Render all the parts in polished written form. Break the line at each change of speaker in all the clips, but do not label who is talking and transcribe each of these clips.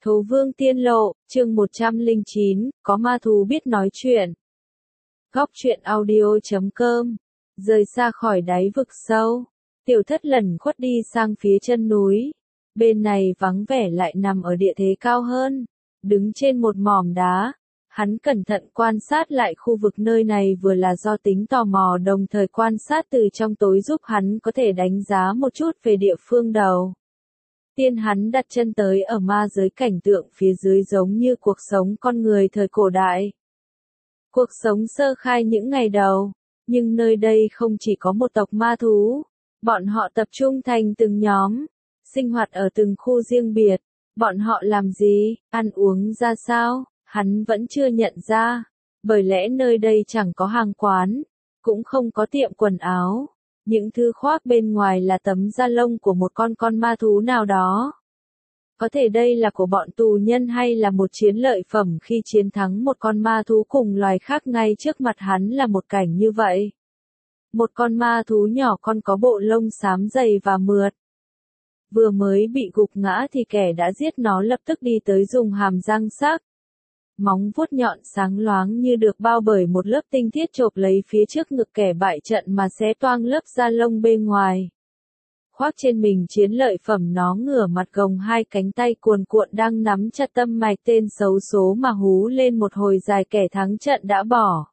Thố Vương Tiên Lộ, chương 109, có ma thú biết nói chuyện. Góc truyện audio.com. Rời xa khỏi đáy vực sâu, Tiểu Thất lẩn khuất đi sang phía chân núi. Bên này vắng vẻ lại nằm ở địa thế cao hơn, đứng trên một mỏm đá. Hắn cẩn thận quan sát lại khu vực nơi này vừa là do tính tò mò đồng thời quan sát từ trong tối giúp hắn có thể đánh giá một chút về địa phương đầu tiên hắn đặt chân tới ở ma giới cảnh tượng phía dưới giống như cuộc sống con người thời cổ đại. Cuộc sống sơ khai những ngày đầu, nhưng nơi đây không chỉ có một tộc ma thú, bọn họ tập trung thành từng nhóm, sinh hoạt ở từng khu riêng biệt, bọn họ làm gì, ăn uống ra sao, hắn vẫn chưa nhận ra, bởi lẽ nơi đây chẳng có hàng quán, cũng không có tiệm quần áo. Những thứ khoác bên ngoài là tấm da lông của một con ma thú nào đó. Có thể đây là của bọn tù nhân hay là một chiến lợi phẩm khi chiến thắng một con ma thú cùng loài khác ngay trước mặt hắn là một cảnh như vậy. Một con ma thú nhỏ con có bộ lông xám dày và mượt. Vừa mới bị gục ngã thì kẻ đã giết nó lập tức đi tới dùng hàm răng sắc. Móng vuốt nhọn sáng loáng như được bao bởi một lớp tinh thiết chộp lấy phía trước ngực kẻ bại trận mà xé toang lớp da lông bên ngoài. Khoác trên mình chiến lợi phẩm nó ngửa mặt gồng hai cánh tay cuồn cuộn đang nắm chặt tâm mạch tên xấu số mà hú lên một hồi dài kẻ thắng trận đã bỏ.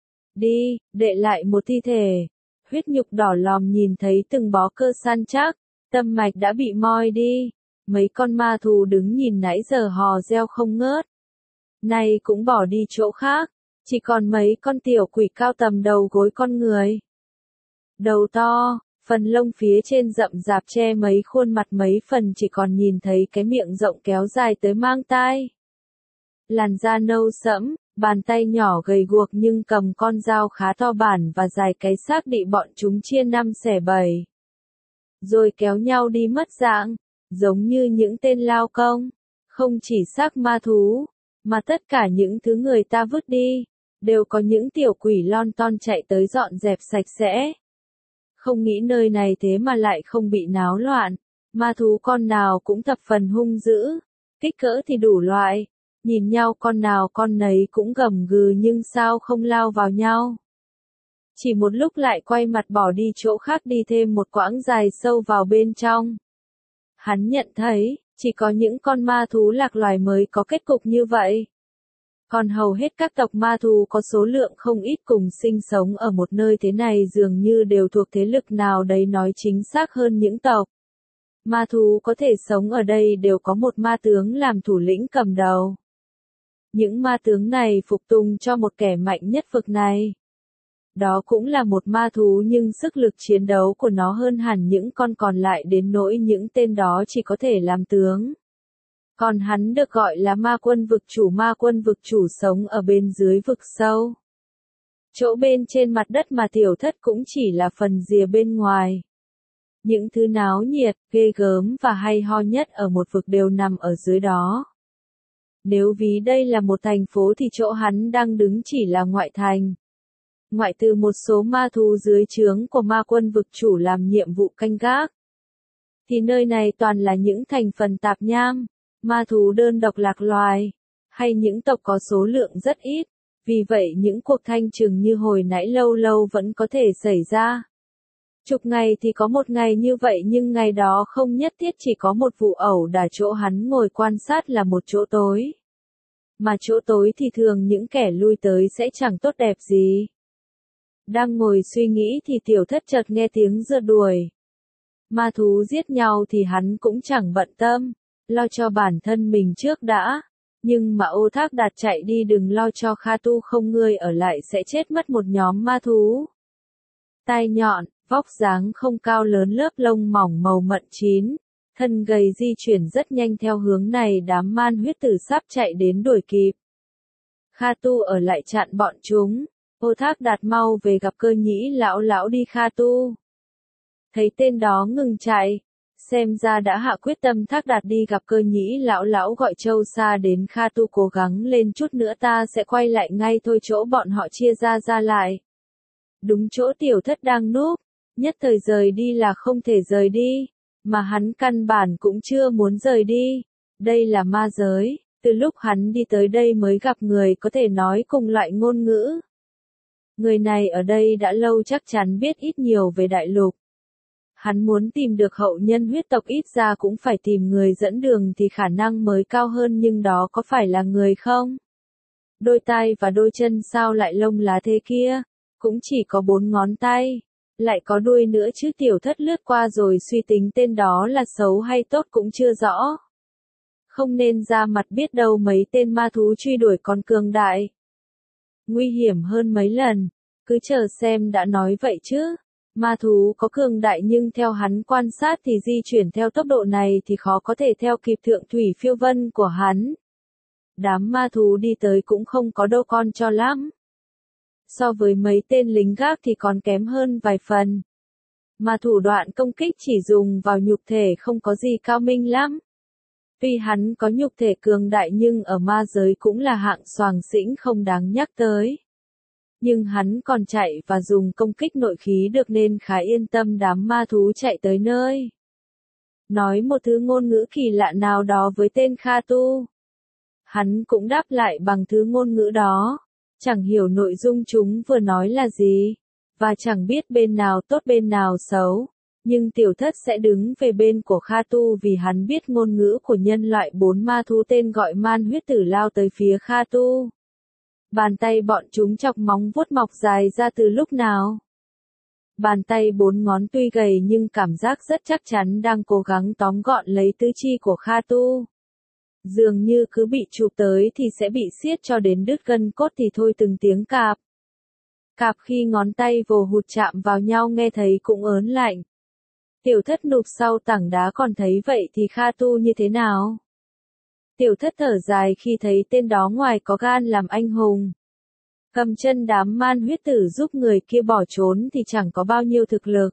Đi, để lại một thi thể. Huyết nhục đỏ lòm nhìn thấy từng bó cơ săn chắc, tâm mạch đã bị moi đi. Mấy con ma thú đứng nhìn nãy giờ hò reo không ngớt. Nay cũng bỏ đi chỗ khác, chỉ còn mấy con tiểu quỷ cao tầm đầu gối con người. Đầu to, phần lông phía trên rậm rạp che mấy khuôn mặt mấy phần chỉ còn nhìn thấy cái miệng rộng kéo dài tới mang tai. Làn da nâu sẫm, bàn tay nhỏ gầy guộc nhưng cầm con dao khá to bản và dài cái xác bị bọn chúng chia năm xẻ bảy. Rồi kéo nhau đi mất dạng, giống như những tên lao công, không chỉ xác ma thú. Mà tất cả những thứ người ta vứt đi, đều có những tiểu quỷ lon ton chạy tới dọn dẹp sạch sẽ. Không nghĩ nơi này thế mà lại không bị náo loạn, ma thú con nào cũng thập phần hung dữ, kích cỡ thì đủ loại, nhìn nhau con nào con nấy cũng gầm gừ nhưng sao không lao vào nhau. Chỉ một lúc lại quay mặt bỏ đi chỗ khác đi thêm một quãng dài sâu vào bên trong. Hắn nhận thấy, chỉ có những con ma thú lạc loài mới có kết cục như vậy. Còn hầu hết các tộc ma thú có số lượng không ít cùng sinh sống ở một nơi thế này dường như đều thuộc thế lực nào đấy nói chính xác hơn những tộc. Ma thú có thể sống ở đây đều có một ma tướng làm thủ lĩnh cầm đầu. Những ma tướng này phục tùng cho một kẻ mạnh nhất vực này. Đó cũng là một ma thú nhưng sức lực chiến đấu của nó hơn hẳn những con còn lại đến nỗi những tên đó chỉ có thể làm tướng. Còn hắn được gọi là ma quân vực chủ sống ở bên dưới vực sâu. Chỗ bên trên mặt đất mà Tiểu Thất cũng chỉ là phần rìa bên ngoài. Những thứ náo nhiệt, ghê gớm và hay ho nhất ở một vực đều nằm ở dưới đó. Nếu ví đây là một thành phố thì chỗ hắn đang đứng chỉ là ngoại thành. Ngoại trừ một số ma thú dưới trướng của ma quân vực chủ làm nhiệm vụ canh gác. Thì nơi này toàn là những thành phần tạp nham, ma thú đơn độc lạc loài, hay những tộc có số lượng rất ít, vì vậy những cuộc thanh trừng như hồi nãy lâu lâu vẫn có thể xảy ra. Chục ngày thì có một ngày như vậy nhưng ngày đó không nhất thiết chỉ có một vụ ẩu đả chỗ hắn ngồi quan sát là một chỗ tối. Mà chỗ tối thì thường những kẻ lui tới sẽ chẳng tốt đẹp gì. Đang ngồi suy nghĩ thì Tiểu Thất chợt nghe tiếng rượt đuổi. Ma thú giết nhau thì hắn cũng chẳng bận tâm, lo cho bản thân mình trước đã. Nhưng mà Ô Thác Đạt chạy đi đừng lo cho Kha Tu không ngươi ở lại sẽ chết mất một nhóm ma thú. Tai nhọn, vóc dáng không cao lớn lớp lông mỏng màu mận chín, thân gầy di chuyển rất nhanh theo hướng này đám man huyết tử sắp chạy đến đuổi kịp. Kha Tu ở lại chặn bọn chúng. Ô Thác Đạt mau về gặp Cơ Nhĩ lão đi Kha Tu. Thấy tên đó ngừng chạy, xem ra đã hạ quyết tâm. Thác Đạt đi gặp Cơ Nhĩ lão gọi Châu Sa đến Kha Tu cố gắng lên chút nữa ta sẽ quay lại ngay thôi chỗ bọn họ chia ra lại. Đúng chỗ Tiểu Thất đang núp, nhất thời rời đi là không thể rời đi, mà hắn căn bản cũng chưa muốn rời đi, Đây là ma giới, từ lúc hắn đi tới đây mới gặp người có thể nói cùng loại ngôn ngữ. Người này ở đây đã lâu chắc chắn biết ít nhiều về đại lục. Hắn muốn tìm được hậu nhân huyết tộc ít ra cũng phải tìm người dẫn đường thì khả năng mới cao hơn, nhưng đó có phải là người không? Đôi tay và đôi chân sao lại lông lá thế kia? Cũng chỉ có 4 ngón tay. Lại có đuôi nữa chứ. Tiểu Thất lướt qua rồi suy tính tên đó là xấu hay tốt cũng chưa rõ. Không nên ra mặt, biết đâu mấy tên ma thú truy đuổi còn cường đại. Nguy hiểm hơn mấy lần. Cứ chờ xem, đã nói vậy chứ. Ma thú có cường đại nhưng theo hắn quan sát thì di chuyển theo tốc độ này thì khó có thể theo kịp thượng thủy phiêu vân của hắn. Đám ma thú đi tới cũng không có đâu con cho lắm. So với mấy tên lính gác thì còn kém hơn vài phần. Mà thủ đoạn công kích chỉ dùng vào nhục thể không có gì cao minh lắm. Tuy hắn có nhục thể cường đại nhưng ở ma giới cũng là hạng xoàng xĩnh không đáng nhắc tới. Nhưng hắn còn chạy và dùng công kích nội khí được nên khá yên tâm đám ma thú chạy tới nơi. Nói một thứ ngôn ngữ kỳ lạ nào đó với tên Kha Tu. Hắn cũng đáp lại bằng thứ ngôn ngữ đó. Chẳng hiểu nội dung chúng vừa nói là gì. Và chẳng biết bên nào tốt bên nào xấu. Nhưng Tiểu Thất sẽ đứng về bên của Kha Tu vì hắn biết ngôn ngữ của nhân loại 4 ma thú tên gọi man huyết tử lao tới phía Kha Tu. Bàn tay bọn chúng chọc móng vuốt mọc dài ra từ lúc nào? Bàn tay 4 ngón tuy gầy nhưng cảm giác rất chắc chắn đang cố gắng tóm gọn lấy tứ chi của Kha Tu. Dường như cứ bị chụp tới thì sẽ bị siết cho đến đứt gân cốt thì thôi. Từng tiếng cạp. Cạp khi ngón tay vồ hụt chạm vào nhau nghe thấy cũng ớn lạnh. Tiểu Thất núp sau tảng đá còn thấy vậy thì Kha Tu như thế nào? Tiểu Thất thở dài khi thấy tên đó ngoài có gan làm anh hùng. Cầm chân đám man huyết tử giúp người kia bỏ trốn thì chẳng có bao nhiêu thực lực.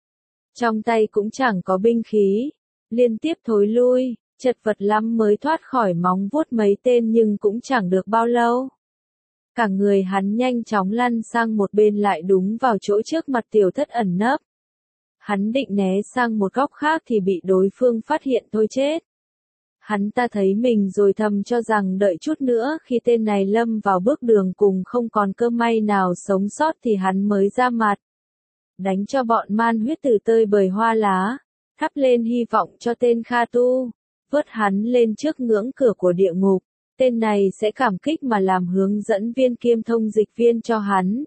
Trong tay cũng chẳng có binh khí. Liên tiếp thối lui, chật vật lắm mới thoát khỏi móng vuốt mấy tên nhưng cũng chẳng được bao lâu. Cả người hắn nhanh chóng lăn sang một bên lại đúng vào chỗ trước mặt Tiểu Thất ẩn nấp. Hắn định né sang một góc khác thì bị đối phương phát hiện thôi chết. Hắn ta thấy mình rồi thầm cho rằng đợi chút nữa khi tên này lâm vào bước đường cùng không còn cơ may nào sống sót thì hắn mới ra mặt. Đánh cho bọn man huyết tử tơi bời hoa lá, thắp lên hy vọng cho tên Kha Tu, vớt hắn lên trước ngưỡng cửa của địa ngục. Tên này sẽ cảm kích mà làm hướng dẫn viên kiêm thông dịch viên cho hắn.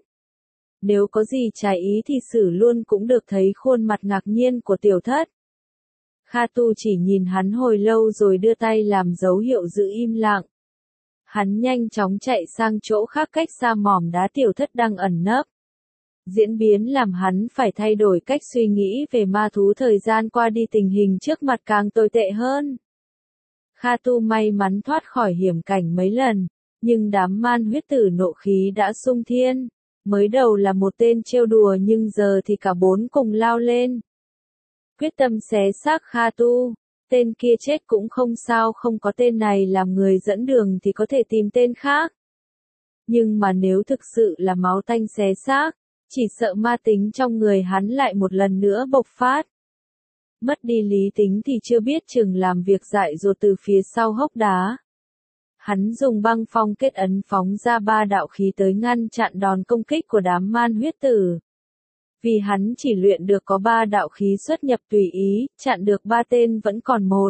Nếu có gì trái ý thì xử luôn cũng được. Thấy khuôn mặt ngạc nhiên của Tiểu Thất. Kha Tu chỉ nhìn hắn hồi lâu rồi đưa tay làm dấu hiệu giữ im lặng. Hắn nhanh chóng chạy sang chỗ khác cách xa mỏm đá Tiểu Thất đang ẩn nấp. Diễn biến làm hắn phải thay đổi cách suy nghĩ về ma thú. Thời gian qua đi tình hình trước mặt càng tồi tệ hơn. Kha Tu may mắn thoát khỏi hiểm cảnh mấy lần, nhưng đám man huyết tử nộ khí đã sung thiên. Mới đầu là một tên trêu đùa nhưng giờ thì cả 4 cùng lao lên. Quyết tâm xé xác Kha Tu. Tên kia chết cũng không sao, không có tên này làm người dẫn đường thì có thể tìm tên khác. Nhưng mà nếu thực sự là máu tanh xé xác, chỉ sợ ma tính trong người hắn lại một lần nữa bộc phát. Mất đi lý tính thì chưa biết chừng làm việc dại dột từ phía sau hốc đá. Hắn dùng băng phong kết ấn phóng ra 3 đạo khí tới ngăn chặn đòn công kích của đám man huyết tử. Vì hắn chỉ luyện được có 3 đạo khí xuất nhập tùy ý, chặn được 3 tên vẫn còn 1.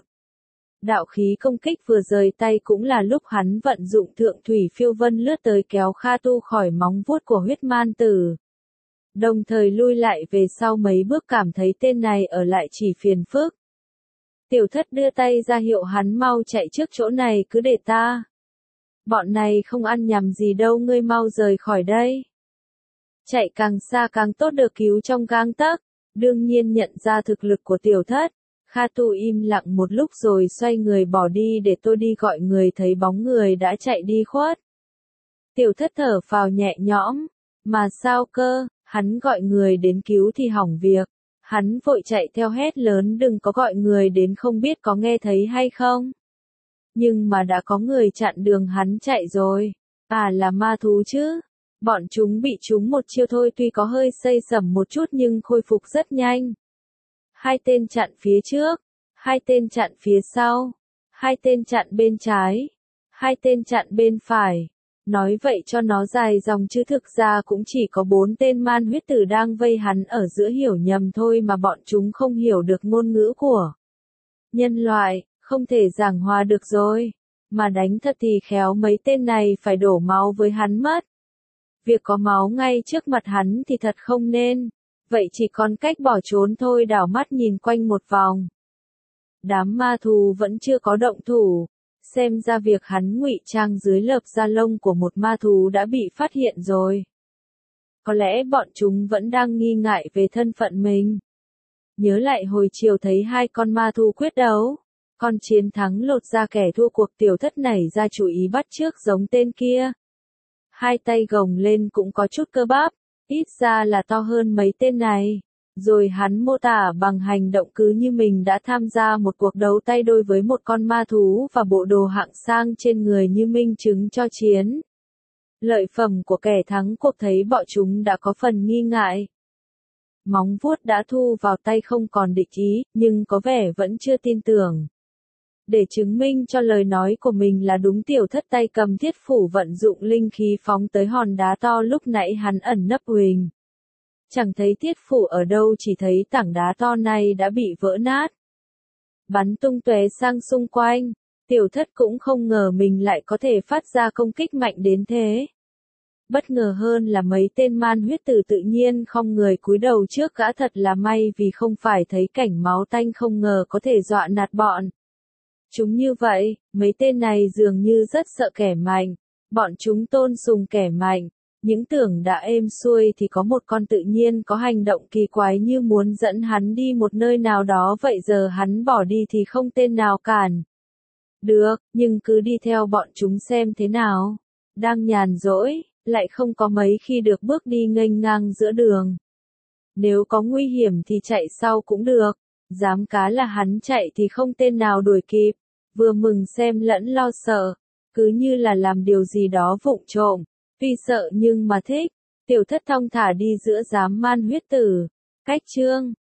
Đạo khí công kích vừa rời tay cũng là lúc hắn vận dụng thượng thủy phiêu vân lướt tới kéo Kha Tu khỏi móng vuốt của huyết man tử. Đồng thời lui lại về sau mấy bước cảm thấy tên này ở lại chỉ phiền phức. Tiểu Thất đưa tay ra hiệu hắn mau chạy trước chỗ này, cứ để ta. Bọn này không ăn nhầm gì đâu, ngươi mau rời khỏi đây. Chạy càng xa càng tốt, được cứu trong gang tấc. Đương nhiên nhận ra thực lực của Tiểu Thất. Kha Tu im lặng một lúc rồi xoay người bỏ đi. Để tôi đi gọi người. Thấy bóng người đã chạy đi khuất. Tiểu Thất thở phào nhẹ nhõm. Mà sao cơ, hắn gọi người đến cứu thì hỏng việc. Hắn vội chạy theo hét lớn đừng có gọi người đến, không biết có nghe thấy hay không. Nhưng mà đã có người chặn đường hắn chạy rồi. À, là ma thú chứ. Bọn chúng bị trúng một chiêu thôi, tuy có hơi xây sẩm một chút nhưng khôi phục rất nhanh. 2 tên chặn phía trước, 2 tên chặn phía sau. 2 tên chặn bên trái, 2 tên chặn bên phải. Nói vậy cho nó dài dòng chứ thực ra cũng chỉ có 4 tên man huyết tử đang vây hắn ở giữa, hiểu nhầm thôi mà bọn chúng không hiểu được ngôn ngữ của nhân loại, không thể giảng hòa được rồi. Mà đánh thật thì khéo mấy tên này phải đổ máu với hắn mất. Việc có máu ngay trước mặt hắn thì thật không nên. Vậy chỉ còn cách bỏ trốn thôi. Đảo mắt nhìn quanh một vòng. Đám ma thú vẫn chưa có động thủ. Xem ra việc hắn ngụy trang dưới lớp da lông của một ma thú đã bị phát hiện rồi. Có lẽ bọn chúng vẫn đang nghi ngại về thân phận mình. Nhớ lại hồi chiều thấy 2 con ma thú quyết đấu. Con chiến thắng lột ra kẻ thua cuộc, Tiểu Thất nảy ra chủ ý bắt chước giống tên kia. 2 tay gồng lên cũng có chút cơ bắp, ít ra là to hơn mấy tên này. Rồi hắn mô tả bằng hành động cứ như mình đã tham gia một cuộc đấu tay đôi với một con ma thú và bộ đồ hạng sang trên người như minh chứng cho chiến lợi phẩm của kẻ thắng cuộc. Thấy bọn chúng đã có phần nghi ngại. Móng vuốt đã thu vào tay không còn địch ý, nhưng có vẻ vẫn chưa tin tưởng. Để chứng minh cho lời nói của mình là đúng, Tiểu Thất tay cầm thiết phủ vận dụng linh khí phóng tới hòn đá to lúc nãy hắn ẩn nấp huỳnh. Chẳng thấy thiết phủ ở đâu, chỉ thấy tảng đá to này đã bị vỡ nát. Bắn tung tóe sang xung quanh. Tiểu Thất cũng không ngờ mình lại có thể phát ra công kích mạnh đến thế. Bất ngờ hơn là mấy tên man huyết tử tự nhiên không người cúi đầu trước gã, thật là may vì không phải thấy cảnh máu tanh không ngờ có thể dọa nạt bọn chúng như vậy. Mấy tên này dường như rất sợ kẻ mạnh. Bọn chúng tôn sùng kẻ mạnh. Những tưởng đã êm xuôi thì có một con tự nhiên có hành động kỳ quái như muốn dẫn hắn đi một nơi nào đó, vậy giờ hắn bỏ đi thì không tên nào cản được, nhưng cứ đi theo bọn chúng xem thế nào. Đang nhàn rỗi, lại không có mấy khi được bước đi nghênh ngang giữa đường. Nếu có nguy hiểm thì chạy sau cũng được. Dám cá là hắn chạy thì không tên nào đuổi kịp. Vừa mừng xem lẫn lo sợ. Cứ như là làm điều gì đó vụng trộm. Vì sợ nhưng mà thích. Tiểu Thất thong thả đi giữa đám man huyết tử. Cách chương